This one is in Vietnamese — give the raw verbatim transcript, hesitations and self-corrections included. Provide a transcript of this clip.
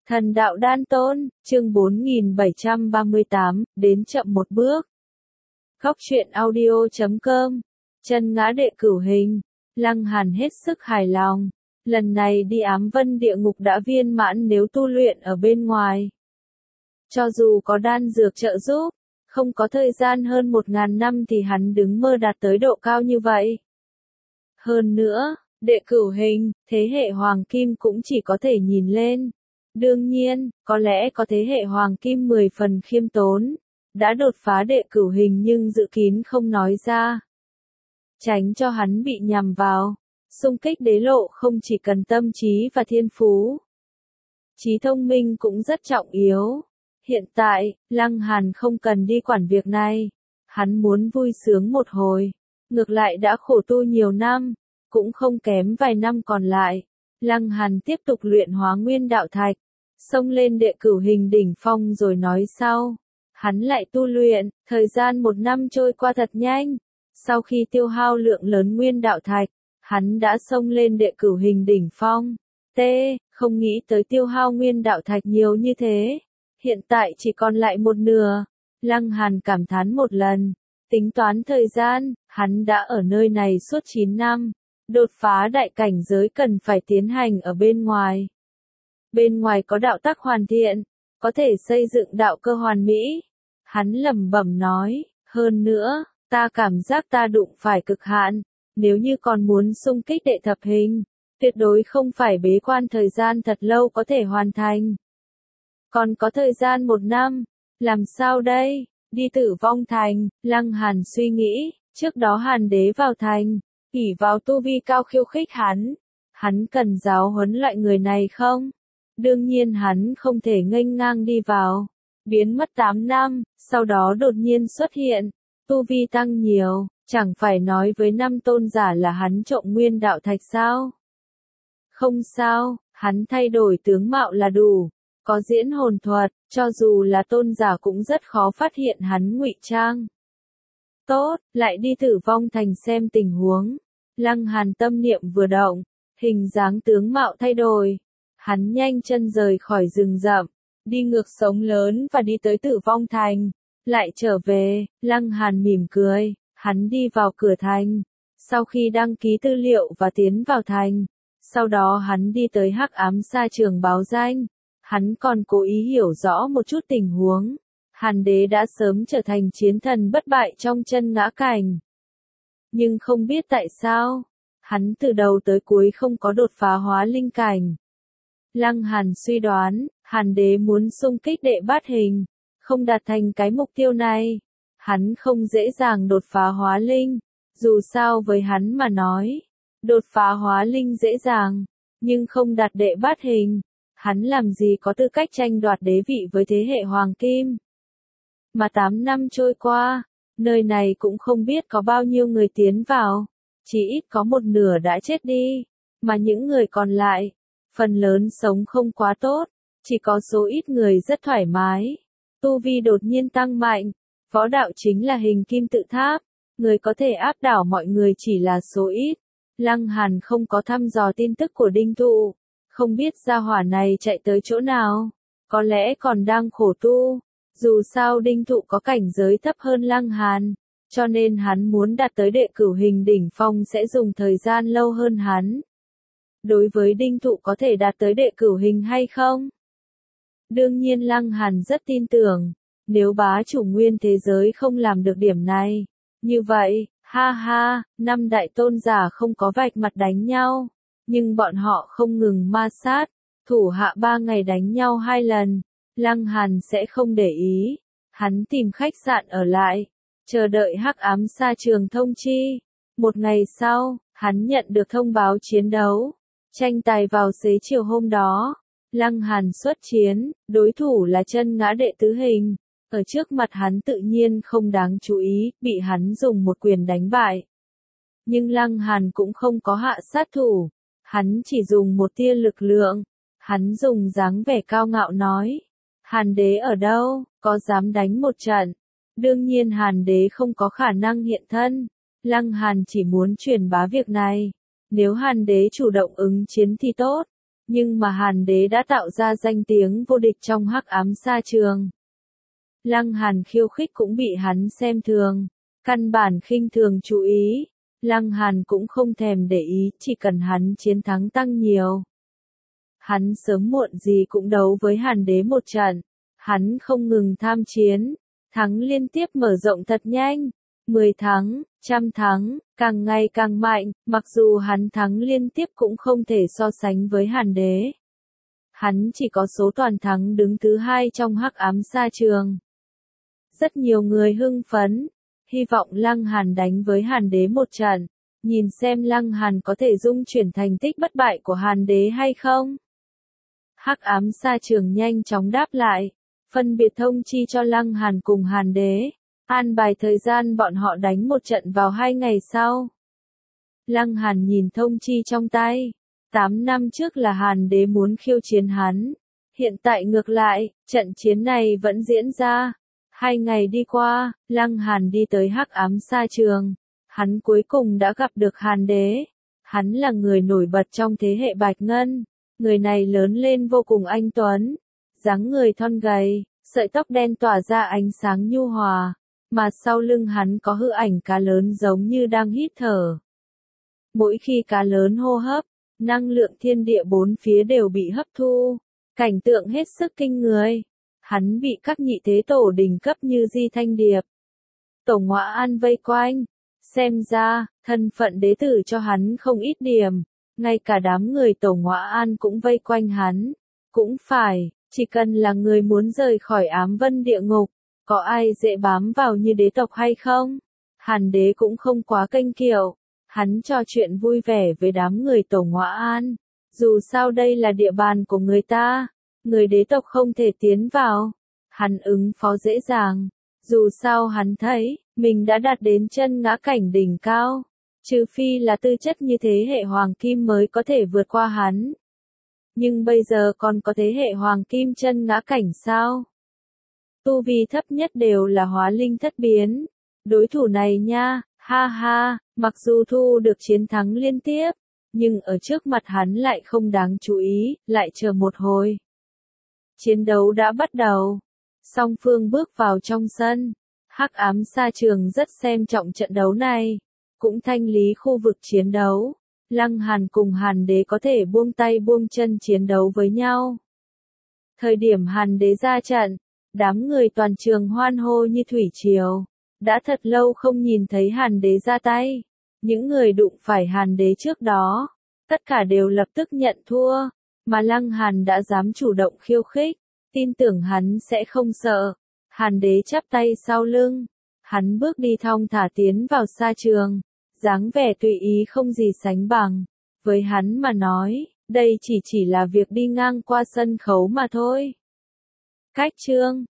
Thần đạo đan tôn, chương bốn nghìn bảy trăm ba mươi tám, đến chậm một bước. Góc truyện audio chấm com, chân ngã đệ cửu hình, Lăng Hàn hết sức hài lòng. Lần này đi ám vân địa ngục đã viên mãn nếu tu luyện ở bên ngoài. Cho dù có đan dược trợ giúp, không có thời gian hơn một ngàn năm thì hắn đứng mơ đạt tới độ cao như vậy. Hơn nữa, đệ cửu hình, thế hệ hoàng kim cũng chỉ có thể nhìn lên. Đương nhiên, có lẽ có thế hệ hoàng kim mười phần khiêm tốn, đã đột phá đệ cửu hình nhưng dự kín không nói ra. Tránh cho hắn bị nhằm vào, xung kích đế lộ không chỉ cần tâm trí và thiên phú. Trí thông minh cũng rất trọng yếu. Hiện tại, Lăng Hàn không cần đi quản việc này. Hắn muốn vui sướng một hồi. Ngược lại đã khổ tu nhiều năm, cũng không kém vài năm còn lại. Lăng Hàn tiếp tục luyện hóa nguyên đạo thạch, xông lên đệ cửu hình đỉnh phong rồi nói sau. Hắn lại tu luyện, thời gian một năm trôi qua thật nhanh. Sau khi tiêu hao lượng lớn nguyên đạo thạch, hắn đã xông lên đệ cửu hình đỉnh phong. T, không nghĩ tới tiêu hao nguyên đạo thạch nhiều như thế. Hiện tại chỉ còn lại một nửa. Lăng Hàn cảm thán một lần. Tính toán thời gian, hắn đã ở nơi này suốt chín năm. Đột phá đại cảnh giới cần phải tiến hành ở bên ngoài. Bên ngoài có đạo tắc hoàn thiện, có thể xây dựng đạo cơ hoàn mỹ. Hắn lẩm bẩm nói, hơn nữa, ta cảm giác ta đụng phải cực hạn. Nếu như còn muốn xung kích đệ thập hình, tuyệt đối không phải bế quan thời gian thật lâu có thể hoàn thành. Còn có thời gian một năm, làm sao đây? Đi Tử Vong Thành, Lăng Hàn suy nghĩ, trước đó Hàn Đế vào thành, ỷ vào tu vi cao khiêu khích hắn. Hắn cần giáo huấn loại người này không? Đương nhiên hắn không thể nghênh ngang đi vào. Biến mất tám năm, sau đó đột nhiên xuất hiện, tu vi tăng nhiều, chẳng phải nói với năm tôn giả là hắn trộm nguyên đạo thạch sao? Không sao, hắn thay đổi tướng mạo là đủ. Có diễn hồn thuật, cho dù là tôn giả cũng rất khó phát hiện hắn ngụy trang. Tốt, lại đi Tử Vong Thành xem tình huống. Lăng Hàn tâm niệm vừa động, hình dáng tướng mạo thay đổi. Hắn nhanh chân rời khỏi rừng rậm, đi ngược sống lớn và đi tới Tử Vong Thành. Lại trở về, Lăng Hàn mỉm cười, hắn đi vào cửa thành. Sau khi đăng ký tư liệu và tiến vào thành, sau đó hắn đi tới Hắc Ám Sa Trường báo danh. Hắn còn cố ý hiểu rõ một chút tình huống. Hàn Đế đã sớm trở thành chiến thần bất bại trong chân ngã cảnh. Nhưng không biết tại sao, hắn từ đầu tới cuối không có đột phá hóa linh cảnh. Lăng Hàn suy đoán, Hàn Đế muốn xung kích đệ bát hình, không đạt thành cái mục tiêu này. Hắn không dễ dàng đột phá hóa linh, dù sao với hắn mà nói, đột phá hóa linh dễ dàng, nhưng không đạt đệ bát hình. Hắn làm gì có tư cách tranh đoạt đế vị với thế hệ hoàng kim. Mà tám năm trôi qua, nơi này cũng không biết có bao nhiêu người tiến vào, chỉ ít có một nửa đã chết đi, mà những người còn lại, phần lớn sống không quá tốt, chỉ có số ít người rất thoải mái. Tu vi đột nhiên tăng mạnh, võ đạo chính là hình kim tự tháp, người có thể áp đảo mọi người chỉ là số ít. Lăng Hàn không có thăm dò tin tức của Đinh Thụ. Không biết gia hỏa này chạy tới chỗ nào, có lẽ còn đang khổ tu. Dù sao Đinh Thụ có cảnh giới thấp hơn Lăng Hàn, cho nên hắn muốn đạt tới đệ cửu hình đỉnh phong sẽ dùng thời gian lâu hơn hắn. Đối với Đinh Thụ có thể đạt tới đệ cửu hình hay không? Đương nhiên Lăng Hàn rất tin tưởng, nếu bá chủ nguyên thế giới không làm được điểm này, như vậy, ha ha, năm đại tôn giả không có vạch mặt đánh nhau. Nhưng bọn họ không ngừng ma sát, thủ hạ ba ngày đánh nhau hai lần, Lăng Hàn sẽ không để ý. Hắn tìm khách sạn ở lại, chờ đợi Hắc Ám Sa Trường thông chi. Một ngày sau, hắn nhận được thông báo chiến đấu. Tranh tài vào xế chiều hôm đó, Lăng Hàn xuất chiến, đối thủ là chân ngã đệ tứ hình. Ở trước mặt hắn tự nhiên không đáng chú ý, bị hắn dùng một quyền đánh bại. Nhưng Lăng Hàn cũng không có hạ sát thủ. Hắn chỉ dùng một tia lực lượng, hắn dùng dáng vẻ cao ngạo nói, Hàn Đế ở đâu, có dám đánh một trận? Đương nhiên Hàn Đế không có khả năng hiện thân, Lăng Hàn chỉ muốn truyền bá việc này, nếu Hàn Đế chủ động ứng chiến thì tốt, Nhưng mà Hàn Đế đã tạo ra danh tiếng vô địch trong hắc ám sa trường. Lăng Hàn khiêu khích cũng bị hắn xem thường, căn bản khinh thường chú ý. Lăng Hàn cũng không thèm để ý, chỉ cần hắn chiến thắng tăng nhiều. Hắn sớm muộn gì cũng đấu với Hàn Đế một trận. Hắn không ngừng tham chiến, thắng liên tiếp mở rộng thật nhanh. mười thắng, trăm thắng, càng ngày càng mạnh, mặc dù hắn thắng liên tiếp cũng không thể so sánh với Hàn Đế. Hắn chỉ có số toàn thắng đứng thứ hai trong hắc ám sa trường. Rất nhiều người hưng phấn, hy vọng Lăng Hàn đánh với Hàn Đế một trận, nhìn xem Lăng Hàn có thể dung chuyển thành tích bất bại của Hàn Đế hay không. Hắc ám sa trường nhanh chóng đáp lại, phân biệt thông chi cho Lăng Hàn cùng Hàn Đế, an bài thời gian bọn họ đánh một trận vào hai ngày sau. Lăng Hàn nhìn thông chi trong tay, tám năm trước là Hàn Đế muốn khiêu chiến hắn, hiện tại ngược lại, trận chiến này vẫn diễn ra. Hai ngày đi qua, Lăng Hàn đi tới hắc ám sa trường, hắn cuối cùng đã gặp được Hàn Đế. Hắn là người nổi bật trong thế hệ Bạch Ngân, người này lớn lên vô cùng anh tuấn, dáng người thon gầy, sợi tóc đen tỏa ra ánh sáng nhu hòa, mà sau lưng hắn có hư ảnh cá lớn giống như đang hít thở. Mỗi khi cá lớn hô hấp, năng lượng thiên địa bốn phía đều bị hấp thu, cảnh tượng hết sức kinh người. Hắn bị các nhị thế tổ đỉnh cấp như Di Thanh Điệp, Tổ Ngõa An vây quanh, xem ra, thân phận đế tử cho hắn không ít điểm, ngay cả đám người Tổ Ngõa An cũng vây quanh hắn. Cũng phải, chỉ cần là người muốn rời khỏi ám vân địa ngục, có ai dễ bám vào như đế tộc hay không? Hàn Đế cũng không quá kênh kiệu, hắn trò chuyện vui vẻ với đám người Tổ Ngõa An, dù sao đây là địa bàn của người ta. Người đế tộc không thể tiến vào. Hắn ứng phó dễ dàng. Dù sao hắn thấy, mình đã đạt đến chân ngã cảnh đỉnh cao. Trừ phi là tư chất như thế hệ hoàng kim mới có thể vượt qua hắn. Nhưng bây giờ còn có thế hệ hoàng kim chân ngã cảnh sao? Tu vi thấp nhất đều là hóa linh thất biến. Đối thủ này nha, ha ha, mặc dù thu được chiến thắng liên tiếp, nhưng ở trước mặt hắn lại không đáng chú ý, lại chờ một hồi. Chiến đấu đã bắt đầu. Song phương bước vào trong sân. Hắc ám sa trường rất xem trọng trận đấu này. Cũng thanh lý khu vực chiến đấu. Lăng Hàn cùng Hàn Đế có thể buông tay buông chân chiến đấu với nhau. Thời điểm Hàn Đế ra trận, đám người toàn trường hoan hô như thủy triều. Đã thật lâu không nhìn thấy Hàn Đế ra tay. Những người đụng phải Hàn Đế trước đó, tất cả đều lập tức nhận thua. Mà Lăng Hàn đã dám chủ động khiêu khích, tin tưởng hắn sẽ không sợ. Hàn Đế chắp tay sau lưng, hắn bước đi thong thả tiến vào sa trường, dáng vẻ tùy ý không gì sánh bằng. Với hắn mà nói, đây chỉ chỉ là việc đi ngang qua sân khấu mà thôi. Cách chương